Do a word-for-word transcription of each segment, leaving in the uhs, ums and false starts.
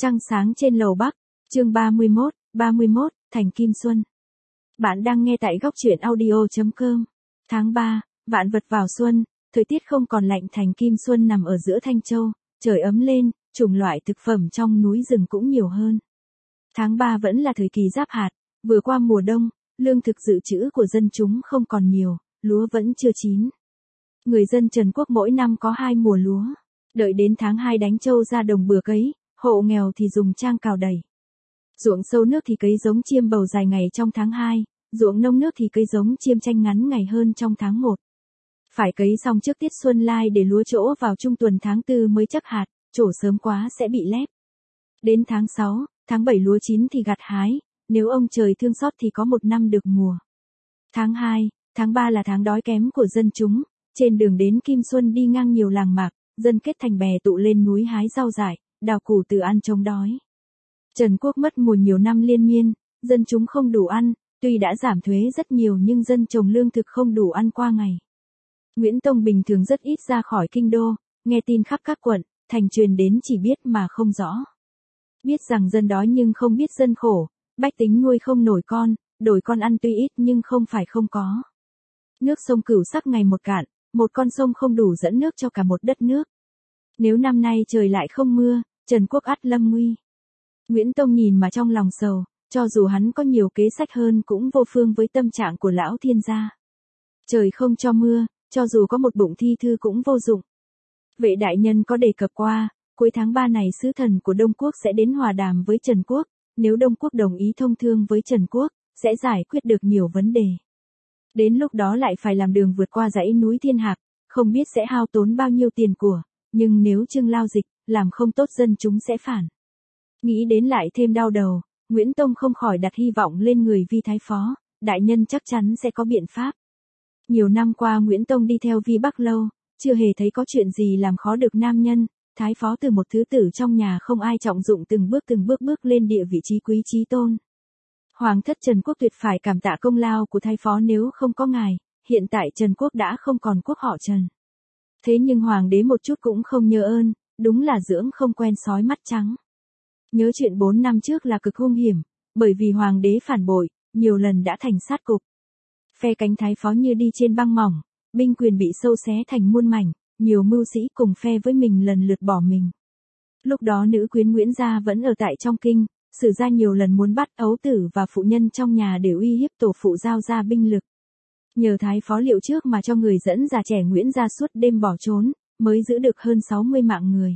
Trăng sáng trên lầu Bắc, chương ba mươi mốt, ba mươi mốt, Thành Kim Xuân. Bạn đang nghe tại góc truyện audio chấm com. Tháng ba, vạn vật vào xuân, thời tiết không còn lạnh, Thành Kim Xuân nằm ở giữa Thanh Châu, trời ấm lên, chủng loại thực phẩm trong núi rừng cũng nhiều hơn. Tháng ba vẫn là thời kỳ giáp hạt, vừa qua mùa đông, lương thực dự trữ của dân chúng không còn nhiều, lúa vẫn chưa chín. Người dân Trần Quốc mỗi năm có hai mùa lúa, đợi đến tháng hai đánh trâu ra đồng bừa cấy, hộ nghèo thì dùng trang cào đẩy. Ruộng sâu nước thì cấy giống chiêm bầu dài ngày trong tháng hai, ruộng nông nước thì cấy giống chiêm chanh ngắn ngày hơn trong tháng một. Phải cấy xong trước tiết Xuân Lai để lúa trổ vào trung tuần tháng tư mới chắc hạt, trổ sớm quá sẽ bị lép. Đến tháng sáu, tháng bảy lúa chín thì gặt hái, nếu ông trời thương xót thì có một năm được mùa. Tháng hai, tháng ba là tháng đói kém của dân chúng, trên đường đến Kim Xuân đi ngang nhiều làng mạc, dân kết thành bè tụ lên núi hái rau dại, đào củ từ ăn chống đói. Trần Quốc mất mùa nhiều năm liên miên, dân chúng không đủ ăn, tuy đã giảm thuế rất nhiều nhưng dân trồng lương thực không đủ ăn qua ngày. Nguyễn Tông bình thường rất ít ra khỏi kinh đô, nghe tin khắp các quận, thành truyền đến chỉ biết mà không rõ. Biết rằng dân đói nhưng không biết dân khổ, bách tính nuôi không nổi con, đổi con ăn tuy ít nhưng không phải không có. Nước sông Cửu Sắc ngày một cạn, một con sông không đủ dẫn nước cho cả một đất nước. Nếu năm nay trời lại không mưa, Trần Quốc ắt lâm nguy. Nguyễn Tông nhìn mà trong lòng sầu, cho dù hắn có nhiều kế sách hơn cũng vô phương với tâm trạng của lão thiên gia. Trời không cho mưa, cho dù có một bụng thi thư cũng vô dụng. Vệ đại nhân có đề cập qua, cuối tháng ba này sứ thần của Đông Quốc sẽ đến hòa đàm với Trần Quốc, nếu Đông Quốc đồng ý thông thương với Trần Quốc, sẽ giải quyết được nhiều vấn đề. Đến lúc đó lại phải làm đường vượt qua dãy núi Thiên Hạc, không biết sẽ hao tốn bao nhiêu tiền của, nhưng nếu Trương Lao Dịch làm không tốt dân chúng sẽ phản. Nghĩ đến lại thêm đau đầu, Nguyễn Tông không khỏi đặt hy vọng lên người Vi Thái Phó, đại nhân chắc chắn sẽ có biện pháp. Nhiều năm qua Nguyễn Tông đi theo Vi Bắc Lâu, chưa hề thấy có chuyện gì làm khó được nam nhân, Thái Phó từ một thứ tử trong nhà không ai trọng dụng từng bước từng bước bước lên địa vị trí quý chí tôn. Hoàng thất Trần Quốc tuyệt phải cảm tạ công lao của Thái Phó, nếu không có ngài, hiện tại Trần Quốc đã không còn quốc họ Trần. Thế nhưng Hoàng đế một chút cũng không nhớ ơn, đúng là dưỡng không quen sói mắt trắng. Nhớ chuyện bốn năm trước là cực hung hiểm, bởi vì Hoàng đế phản bội, nhiều lần đã thành sát cục. Phe cánh Thái Phó như đi trên băng mỏng, binh quyền bị sâu xé thành muôn mảnh, nhiều mưu sĩ cùng phe với mình lần lượt bỏ mình. Lúc đó nữ quyến Nguyễn Gia vẫn ở tại trong kinh, Sử gia nhiều lần muốn bắt ấu tử và phụ nhân trong nhà để uy hiếp tổ phụ giao ra binh lực. Nhờ Thái Phó liệu trước mà cho người dẫn già trẻ Nguyễn Gia suốt đêm bỏ trốn, mới giữ được hơn sáu mươi mạng người.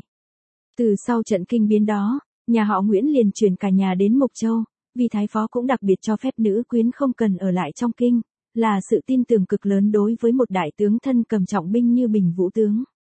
Từ sau trận kinh biến đó, nhà họ Nguyễn liền chuyển cả nhà đến Mộc Châu, vì Thái Phó cũng đặc biệt cho phép nữ quyến không cần ở lại trong kinh, là sự tin tưởng cực lớn đối với một đại tướng thân cầm trọng binh như Bình Vũ tướng.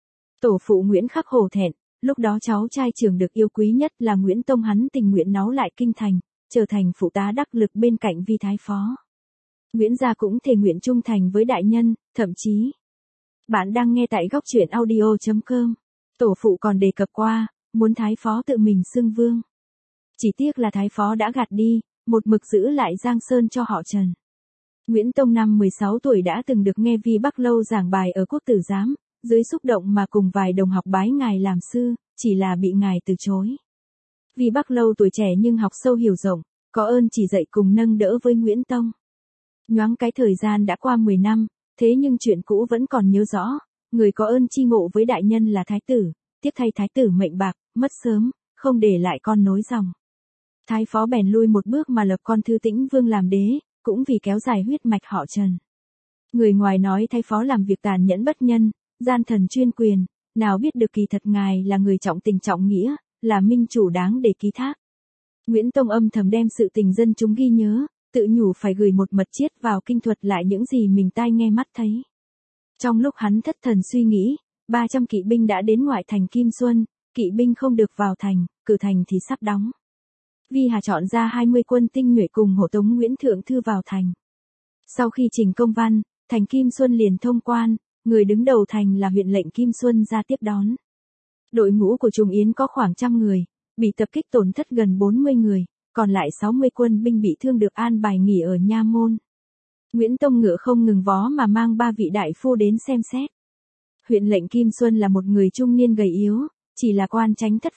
Tổ phụ Nguyễn khắc hổ thẹn, lúc đó cháu trai trưởng được yêu quý nhất là Nguyễn Tông hắn tình nguyện náu lại kinh thành, trở thành phụ tá đắc lực bên cạnh Vi Thái Phó. Nguyễn Gia cũng thề nguyện trung thành với đại nhân, thậm chí. Bạn đang nghe tại góc truyện audio chấm com. Tổ phụ còn đề cập qua, muốn Thái Phó tự mình xưng vương. Chỉ tiếc là Thái Phó đã gạt đi, một mực giữ lại Giang Sơn cho họ Trần. Nguyễn Tông năm mười sáu tuổi đã từng được nghe Vi Bắc Lâu giảng bài ở Quốc Tử Giám, dưới xúc động mà cùng vài đồng học bái ngài làm sư, chỉ là bị ngài từ chối. Vi Bắc Lâu tuổi trẻ nhưng học sâu hiểu rộng, có ơn chỉ dạy cùng nâng đỡ với Nguyễn Tông. Nhoáng cái thời gian đã qua mười năm, thế nhưng chuyện cũ vẫn còn nhớ rõ, người có ơn chi ngộ với đại nhân là Thái tử, tiếc thay Thái tử mệnh bạc, mất sớm, không để lại con nối dòng. Thái Phó bèn lui một bước mà lập con Thư Tĩnh Vương làm đế, cũng vì kéo dài huyết mạch họ Trần. Người ngoài nói Thái Phó làm việc tàn nhẫn bất nhân, gian thần chuyên quyền, nào biết được kỳ thật ngài là người trọng tình trọng nghĩa, là minh chủ đáng để ký thác. Nguyễn Tông âm thầm đem sự tình dân chúng ghi nhớ, tự nhủ phải gửi một mật chiết vào kinh thuật lại những gì mình tai nghe mắt thấy. Trong lúc hắn thất thần suy nghĩ, ba trăm kỵ binh đã đến ngoại thành Kim Xuân, kỵ binh không được vào thành, cửa thành thì sắp đóng. Vi Hà chọn ra hai mươi quân tinh nhuệ cùng hộ tống Nguyễn Thượng Thư vào thành. Sau khi trình công văn, thành Kim Xuân liền thông quan, người đứng đầu thành là huyện lệnh Kim Xuân ra tiếp đón. Đội ngũ của Trung Yến có khoảng trăm người, bị tập kích tổn thất gần bốn mươi người, còn lại sáu mươi quân binh bị thương được an bài nghỉ ở Nha Môn. Nguyễn Tông ngựa không ngừng vó mà mang ba vị đại phu đến xem xét. Huyện lệnh Kim Xuân là một người trung niên gầy yếu, chỉ là quan chánh thất phẩm,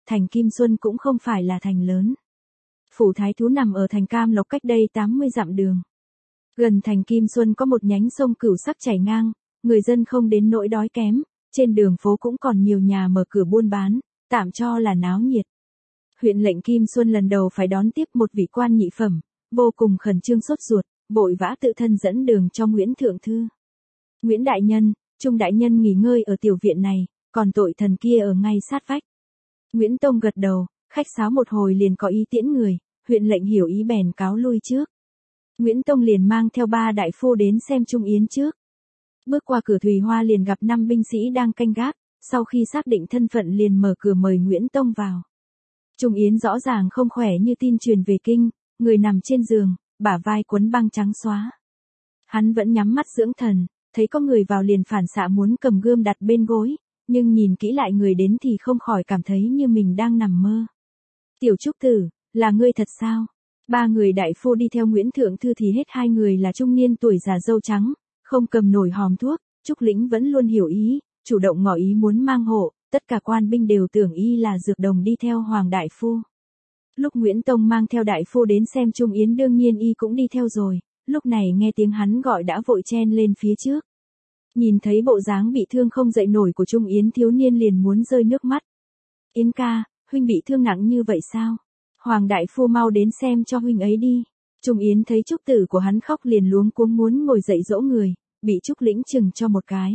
thành Kim Xuân cũng không phải là thành lớn. Phủ Thái Thú nằm ở thành Cam Lộc cách đây tám mươi dặm đường. Gần thành Kim Xuân có một nhánh sông Cửu Sắc chảy ngang, người dân không đến nỗi đói kém, trên đường phố cũng còn nhiều nhà mở cửa buôn bán, tạm cho là náo nhiệt. Huyện lệnh Kim Xuân lần đầu phải đón tiếp một vị quan nhị phẩm, vô cùng khẩn trương sốt ruột, vội vã tự thân dẫn đường cho Nguyễn Thượng Thư. Nguyễn Đại Nhân, Trung Đại Nhân nghỉ ngơi ở tiểu viện này, còn tội thần kia ở ngay sát vách. Nguyễn Tông gật đầu, khách sáo một hồi liền có ý tiễn người, huyện lệnh hiểu ý bèn cáo lui trước. Nguyễn Tông liền mang theo ba đại phu đến xem Trung Yến trước. Bước qua cửa Thùy Hoa liền gặp năm binh sĩ đang canh gác, sau khi xác định thân phận liền mở cửa mời Nguyễn Tông vào. Trung Yến rõ ràng không khỏe như tin truyền về kinh, người nằm trên giường, bả vai quấn băng trắng xóa. Hắn vẫn nhắm mắt dưỡng thần, thấy có người vào liền phản xạ muốn cầm gươm đặt bên gối, nhưng nhìn kỹ lại người đến thì không khỏi cảm thấy như mình đang nằm mơ. Tiểu Trúc Tử, là ngươi thật sao? Ba người đại phu đi theo Nguyễn Thượng Thư thì hết hai người là trung niên tuổi già râu trắng, không cầm nổi hòm thuốc, Trúc Lĩnh vẫn luôn hiểu ý, chủ động ngỏ ý muốn mang hộ, tất cả quan binh đều tưởng y là dược đồng đi theo Hoàng đại phu. Lúc Nguyễn Tông mang theo đại phu đến xem Trung Yến đương nhiên y cũng đi theo rồi, lúc này nghe tiếng hắn gọi đã vội chen lên phía trước. Nhìn thấy bộ dáng bị thương không dậy nổi của Trung Yến thiếu niên liền muốn rơi nước mắt. Yến ca, huynh bị thương nặng như vậy sao? Hoàng đại phu mau đến xem cho huynh ấy đi. Trung Yến thấy Trúc Tử của hắn khóc liền luống cuống muốn ngồi dậy dỗ người, bị Trúc Lĩnh chừng cho một cái.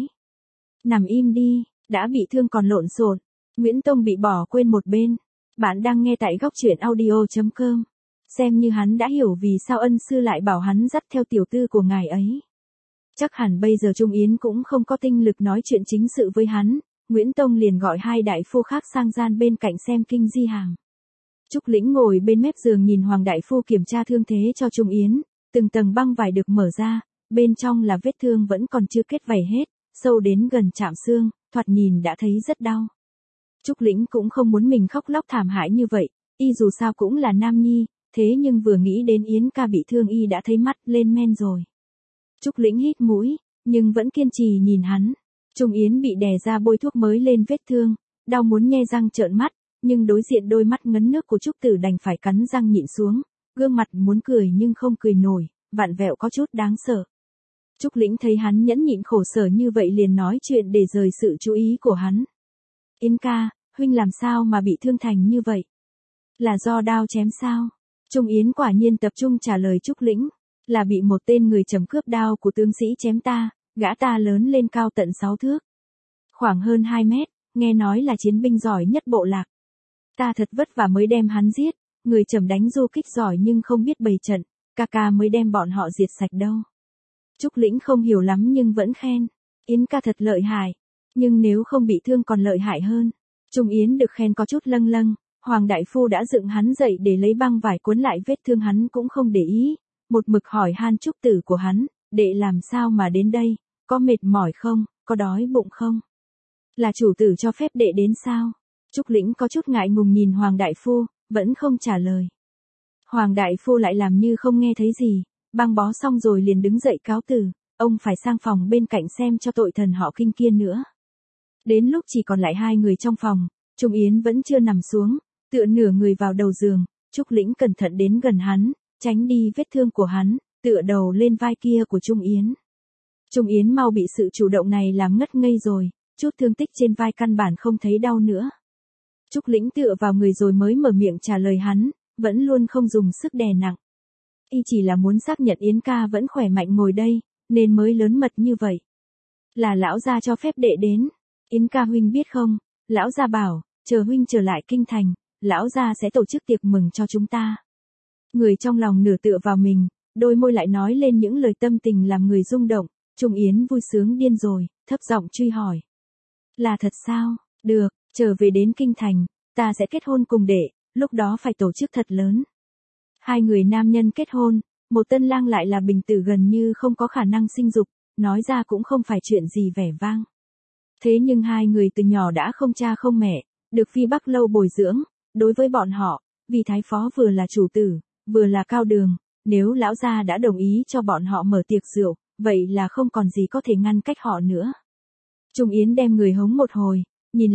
Nằm im đi, đã bị thương còn lộn xộn. Nguyễn Tông bị bỏ quên một bên. Bạn đang nghe tại góc truyện audio chấm com. Xem như hắn đã hiểu vì sao ân sư lại bảo hắn dắt theo tiểu tư của ngài ấy. Chắc hẳn bây giờ Trung Yến cũng không có tinh lực nói chuyện chính sự với hắn, Nguyễn Tông liền gọi hai đại phu khác sang gian bên cạnh xem kinh di hàm. Trúc Lĩnh ngồi bên mép giường nhìn Hoàng đại phu kiểm tra thương thế cho Trung Yến, từng tầng băng vải được mở ra, bên trong là vết thương vẫn còn chưa kết vảy hết, sâu đến gần chạm xương, thoạt nhìn đã thấy rất đau. Trúc Lĩnh cũng không muốn mình khóc lóc thảm hại như vậy, y dù sao cũng là nam nhi, thế nhưng vừa nghĩ đến Yến ca bị thương y đã thấy mắt lên men rồi. Trúc Lĩnh hít mũi, nhưng vẫn kiên trì nhìn hắn. Trung Yến bị đè ra bôi thuốc mới lên vết thương, đau muốn nhe răng trợn mắt, nhưng đối diện đôi mắt ngấn nước của Trúc Tử đành phải cắn răng nhịn xuống, gương mặt muốn cười nhưng không cười nổi, vặn vẹo có chút đáng sợ. Trúc Lĩnh thấy hắn nhẫn nhịn khổ sở như vậy liền nói chuyện để rời sự chú ý của hắn. Yến ca, huynh làm sao mà bị thương thành như vậy? Là do đao chém sao? Trung Yến quả nhiên tập trung trả lời Trúc Lĩnh. Là bị một tên người trầm cướp đao của tướng sĩ chém ta, gã ta lớn lên cao tận sáu thước. Khoảng hơn hai mét, nghe nói là chiến binh giỏi nhất bộ lạc. Ta thật vất vả mới đem hắn giết, người trầm đánh du kích giỏi nhưng không biết bày trận, ca ca mới đem bọn họ diệt sạch đâu. Trúc Lĩnh không hiểu lắm nhưng vẫn khen, Yến ca thật lợi hại, nhưng nếu không bị thương còn lợi hại hơn. Trung Yến được khen có chút lâng lâng, Hoàng đại phu đã dựng hắn dậy để lấy băng vải cuốn lại vết thương hắn cũng không để ý. Một mực hỏi han Trúc Tử của hắn, đệ làm sao mà đến đây, có mệt mỏi không, có đói bụng không? Là chủ tử cho phép đệ đến sao? Trúc Lĩnh có chút ngại ngùng nhìn Hoàng đại phu, vẫn không trả lời. Hoàng đại phu lại làm như không nghe thấy gì, băng bó xong rồi liền đứng dậy cáo từ, ông phải sang phòng bên cạnh xem cho tội thần họ Kinh kia nữa. Đến lúc chỉ còn lại hai người trong phòng, Trung Yến vẫn chưa nằm xuống, tựa nửa người vào đầu giường, Trúc Lĩnh cẩn thận đến gần hắn, tránh đi vết thương của hắn, tựa đầu lên vai kia của Trung Yến. Trung Yến mau bị sự chủ động này làm ngất ngây rồi, chút thương tích trên vai căn bản không thấy đau nữa. Trúc Lĩnh tựa vào người rồi mới mở miệng trả lời hắn, vẫn luôn không dùng sức đè nặng. Y chỉ là muốn xác nhận Yến ca vẫn khỏe mạnh ngồi đây, nên mới lớn mật như vậy. Là lão gia cho phép đệ đến. Yến ca huynh biết không, lão gia bảo, chờ huynh trở lại kinh thành, lão gia sẽ tổ chức tiệc mừng cho chúng ta. Người trong lòng nửa tựa vào mình, đôi môi lại nói lên những lời tâm tình làm người rung động, Trung Yến vui sướng điên rồi, thấp giọng truy hỏi. Là thật sao? Được, trở về đến kinh thành, ta sẽ kết hôn cùng đệ, lúc đó phải tổ chức thật lớn. Hai người nam nhân kết hôn, một tân lang lại là bình tử gần như không có khả năng sinh dục, nói ra cũng không phải chuyện gì vẻ vang. Thế nhưng hai người từ nhỏ đã không cha không mẹ, được phi Bắc lâu bồi dưỡng, đối với bọn họ, vì thái phó vừa là chủ tử, vừa là cao đường, nếu lão gia đã đồng ý cho bọn họ mở tiệc rượu, vậy là không còn gì có thể ngăn cách họ nữa. Trung Yến đem người hống một hồi, nhìn lại,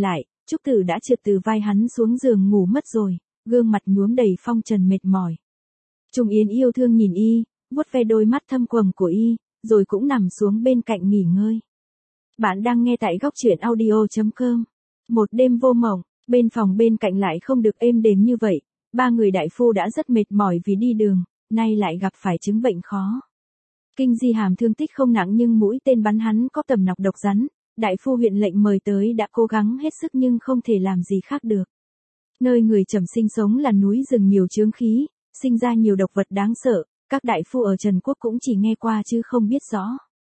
Trúc Tử đã trượt từ vai hắn xuống giường ngủ mất rồi, gương mặt nhuốm đầy phong trần mệt mỏi. Trung Yến yêu thương nhìn y, vuốt ve đôi mắt thâm quầng của y, rồi cũng nằm xuống bên cạnh nghỉ ngơi. Bạn đang nghe tại góc truyện audio chấm com. Một đêm vô mộng, bên phòng bên cạnh lại không được êm đềm như vậy, ba người đại phu đã rất mệt mỏi vì đi đường, nay lại gặp phải chứng bệnh khó. Kinh Di Hàm thương tích không nặng nhưng mũi tên bắn hắn có tầm nọc độc rắn, đại phu huyện lệnh mời tới đã cố gắng hết sức nhưng không thể làm gì khác được. Nơi người Trầm sinh sống là núi rừng nhiều chướng khí, sinh ra nhiều độc vật đáng sợ, các đại phu ở Trần Quốc cũng chỉ nghe qua chứ không biết rõ.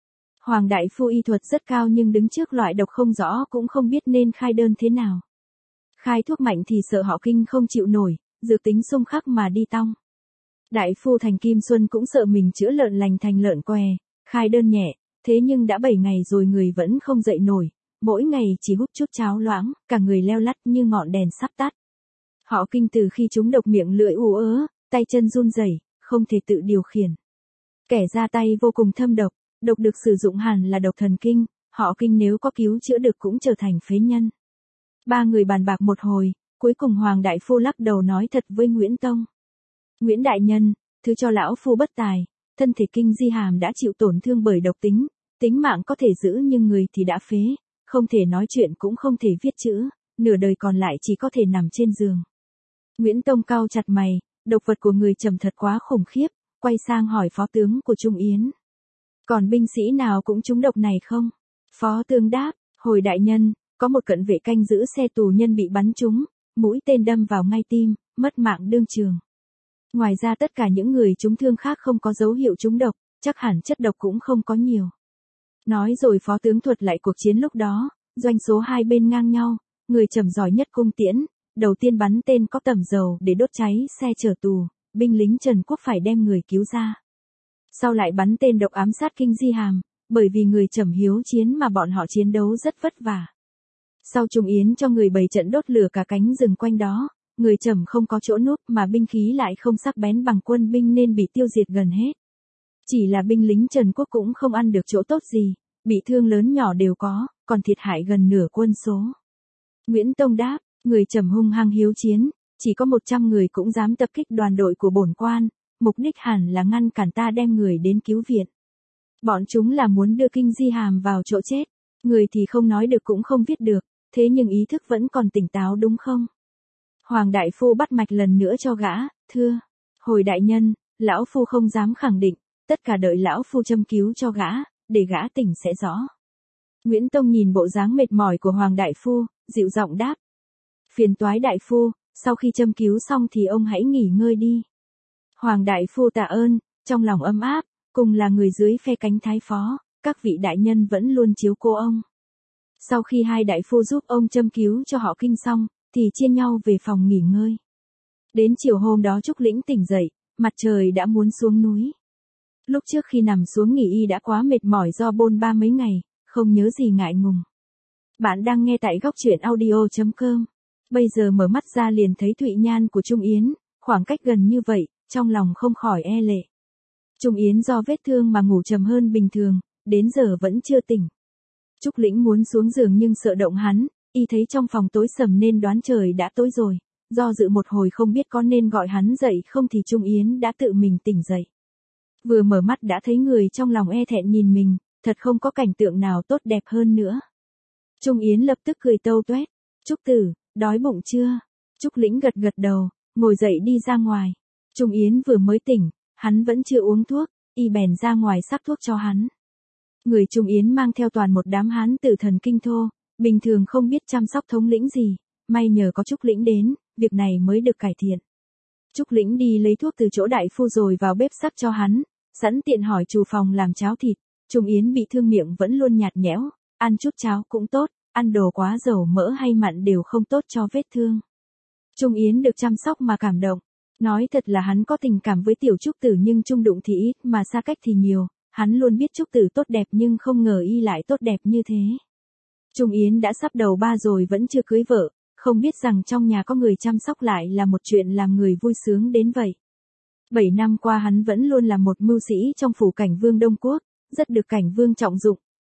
Hoàng đại phu y thuật rất cao nhưng đứng trước loại độc không rõ cũng không biết nên khai đơn thế nào. Khai thuốc mạnh thì sợ họ Kinh không chịu nổi, dược tính xung khắc mà đi tong. Đại phu Thành Kim Xuân cũng sợ mình chữa lợn lành thành lợn què, khai đơn nhẹ, thế nhưng đã bảy ngày rồi người vẫn không dậy nổi, mỗi ngày chỉ hút chút cháo loãng, cả người leo lắt như ngọn đèn sắp tắt. Họ Kinh từ khi trúng độc miệng lưỡi ù ớ, tay chân run rẩy, không thể tự điều khiển. Kẻ ra tay vô cùng thâm độc, độc được sử dụng hẳn là độc thần kinh, họ Kinh nếu có cứu chữa được cũng trở thành phế nhân. Ba người bàn bạc một hồi, cuối cùng Hoàng đại phu lắc đầu nói thật với Nguyễn Tông. Nguyễn đại nhân, thứ cho lão phu bất tài, thân thể Kinh Di Hàm đã chịu tổn thương bởi độc tính, tính mạng có thể giữ nhưng người thì đã phế, không thể nói chuyện cũng không thể viết chữ, nửa đời còn lại chỉ có thể nằm trên giường. Nguyễn Tông cau chặt mày, độc vật của người Trầm thật quá khủng khiếp, quay sang hỏi phó tướng của Trung Yến. Còn binh sĩ nào cũng trúng độc này không? Phó tướng đáp, hồi đại nhân, có một cận vệ canh giữ xe tù nhân bị bắn trúng, mũi tên đâm vào ngay tim, mất mạng đương trường. Ngoài ra tất cả những người trúng thương khác không có dấu hiệu trúng độc, chắc hẳn chất độc cũng không có nhiều. Nói rồi phó tướng thuật lại cuộc chiến lúc đó, doanh số hai bên ngang nhau, người Trầm giỏi nhất cung tiễn, đầu tiên bắn tên có tẩm dầu để đốt cháy xe chở tù, binh lính Trần Quốc phải đem người cứu ra. Sau lại bắn tên độc ám sát Kinh Di Hàm, bởi vì người Trầm hiếu chiến mà bọn họ chiến đấu rất vất vả. Sau Trung Yến cho người bày trận đốt lửa cả cánh rừng quanh đó, người Trầm không có chỗ núp mà binh khí lại không sắc bén bằng quân binh nên bị tiêu diệt gần hết. Chỉ là binh lính Trần Quốc cũng không ăn được chỗ tốt gì, bị thương lớn nhỏ đều có, còn thiệt hại gần nửa quân số. Nguyễn Tông đáp, người Trầm hung hăng hiếu chiến, chỉ có một trăm người cũng dám tập kích đoàn đội của bổn quan, mục đích hẳn là ngăn cản ta đem người đến cứu viện. Bọn chúng là muốn đưa Kinh Di Hàm vào chỗ chết, người thì không nói được cũng không viết được, thế nhưng ý thức vẫn còn tỉnh táo đúng không? Hoàng đại phu bắt mạch lần nữa cho gã, thưa, hồi đại nhân, lão phu không dám khẳng định, tất cả đợi lão phu châm cứu cho gã, để gã tỉnh sẽ rõ. Nguyễn Tông nhìn bộ dáng mệt mỏi của Hoàng đại phu, dịu giọng đáp. Phiền toái đại phu, sau khi châm cứu xong thì ông hãy nghỉ ngơi đi. Hoàng đại phu tạ ơn, trong lòng ấm áp, cùng là người dưới phe cánh thái phó, các vị đại nhân vẫn luôn chiếu cố ông. Sau khi hai đại phu giúp ông châm cứu cho họ Kinh xong, thì chia nhau về phòng nghỉ ngơi. Đến chiều hôm đó Trúc Lĩnh tỉnh dậy, mặt trời đã muốn xuống núi. Lúc trước khi nằm xuống nghỉ y đã quá mệt mỏi do bôn ba mấy ngày, không nhớ gì ngại ngùng. Bạn đang nghe tại góc truyện audio chấm com. Bây giờ mở mắt ra liền thấy Thụy Nhan của Trung Yến, khoảng cách gần như vậy, trong lòng không khỏi e lệ. Trung Yến do vết thương mà ngủ trầm hơn bình thường, đến giờ vẫn chưa tỉnh. Trúc Lĩnh muốn xuống giường nhưng sợ động hắn, y thấy trong phòng tối sầm nên đoán trời đã tối rồi, do dự một hồi không biết có nên gọi hắn dậy không thì Trung Yến đã tự mình tỉnh dậy. Vừa mở mắt đã thấy người trong lòng e thẹn nhìn mình, thật không có cảnh tượng nào tốt đẹp hơn nữa. Trung Yến lập tức cười tâu tuét, Trúc tử, đói bụng chưa? Trúc Lĩnh gật gật đầu, ngồi dậy đi ra ngoài. Trung Yến vừa mới tỉnh, hắn vẫn chưa uống thuốc, y bèn ra ngoài sắp thuốc cho hắn. Người Trung Yến mang theo toàn một đám hán tử thần kinh thô, bình thường không biết chăm sóc thống lĩnh gì, may nhờ có Trúc Lĩnh đến, việc này mới được cải thiện. Trúc Lĩnh đi lấy thuốc từ chỗ đại phu rồi vào bếp sắp cho hắn, sẵn tiện hỏi chủ phòng làm cháo thịt. Trung Yến bị thương miệng vẫn luôn nhạt nhẽo, ăn chút cháo cũng tốt, ăn đồ quá dầu mỡ hay mặn đều không tốt cho vết thương. Trung Yến được chăm sóc mà cảm động, nói thật là hắn có tình cảm với tiểu Trúc tử nhưng chung đụng thì ít mà xa cách thì nhiều, hắn luôn biết Trúc tử tốt đẹp nhưng không ngờ y lại tốt đẹp như thế. Trung Yến đã sắp đầu ba rồi vẫn chưa cưới vợ, không biết rằng trong nhà có người chăm sóc lại là một chuyện làm người vui sướng đến vậy. Bảy năm qua hắn vẫn luôn là một mưu sĩ trong phủ cảnh vương Đông Quốc, rất được cảnh vương trọng dụng,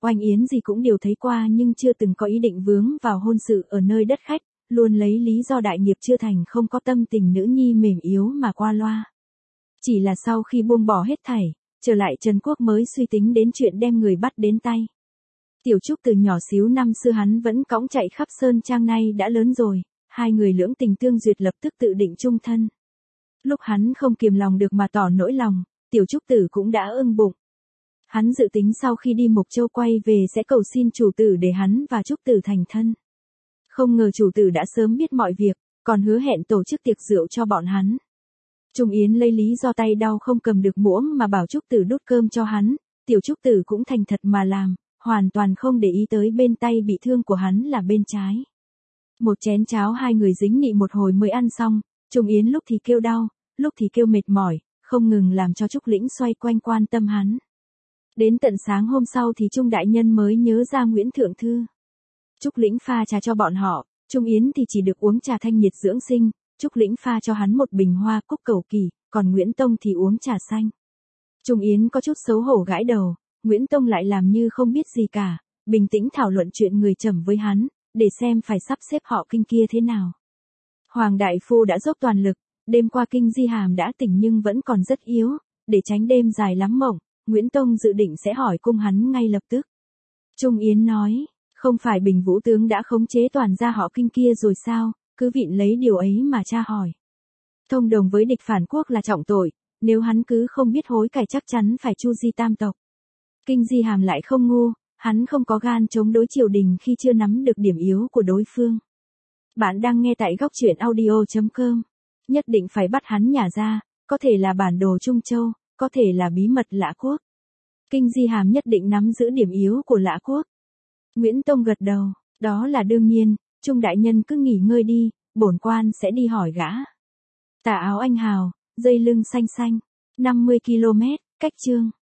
Oanh Yến gì cũng đều thấy qua nhưng chưa từng có ý định vướng vào hôn sự ở nơi đất khách, luôn lấy lý do đại nghiệp chưa thành không có tâm tình nữ nhi mềm yếu mà qua loa. Chỉ là sau khi buông bỏ hết thảy, trở lại Trần Quốc mới suy tính đến chuyện đem người bắt đến tay. Tiểu Trúc từ nhỏ xíu năm xưa hắn vẫn cõng chạy khắp sơn trang, nay đã lớn rồi, hai người lưỡng tình tương duyệt lập tức tự định chung thân. Lúc hắn không kiềm lòng được mà tỏ nỗi lòng, Tiểu Trúc tử cũng đã ưng bụng. Hắn dự tính sau khi đi Mộc Châu quay về sẽ cầu xin chủ tử để hắn và Trúc tử thành thân. Không ngờ chủ tử đã sớm biết mọi việc, còn hứa hẹn tổ chức tiệc rượu cho bọn hắn. Trung Yến lấy lý do tay đau không cầm được muỗng mà bảo Trúc tử đút cơm cho hắn, Tiểu Trúc tử cũng thành thật mà làm, hoàn toàn không để ý tới bên tay bị thương của hắn là bên trái. Một chén cháo hai người dính nị một hồi mới ăn xong, Trung Yến lúc thì kêu đau, lúc thì kêu mệt mỏi, không ngừng làm cho Trúc Lĩnh xoay quanh quan tâm hắn. Đến tận sáng hôm sau thì Trung đại nhân mới nhớ ra Nguyễn Thượng Thư. Trúc Lĩnh pha trà cho bọn họ, Trung Yến thì chỉ được uống trà thanh nhiệt dưỡng sinh, Trúc Lĩnh pha cho hắn một bình hoa cúc cầu kỳ, còn Nguyễn Tông thì uống trà xanh. Trung Yến có chút xấu hổ gãi đầu, Nguyễn Tông lại làm như không biết gì cả, bình tĩnh thảo luận chuyện người trầm với hắn, để xem phải sắp xếp họ Kinh kia thế nào. Hoàng đại phu đã dốc toàn lực, đêm qua Kinh Di Hàm đã tỉnh nhưng vẫn còn rất yếu, để tránh đêm dài lắm mộng, Nguyễn Tông dự định sẽ hỏi cung hắn ngay lập tức. Trung Yến nói, không phải Bình Vũ tướng đã khống chế toàn gia họ Kinh kia rồi sao, cứ vịn lấy điều ấy mà tra hỏi. Thông đồng với địch phản quốc là trọng tội, nếu hắn cứ không biết hối cải chắc chắn phải chu di tam tộc. Kinh Di Hàm lại không ngu, hắn không có gan chống đối triều đình khi chưa nắm được điểm yếu của đối phương. Bạn đang nghe tại góc truyện audio chấm com. Nhất định phải bắt hắn nhả ra, có thể là bản đồ Trung Châu, có thể là bí mật Lã Quốc. Kinh Di Hàm nhất định nắm giữ điểm yếu của Lã Quốc. Nguyễn Tông gật đầu, đó là đương nhiên, Trung đại nhân cứ nghỉ ngơi đi, bổn quan sẽ đi hỏi gã. Tà áo anh hào, dây lưng xanh xanh, năm mươi ki lô mét, cách Chương.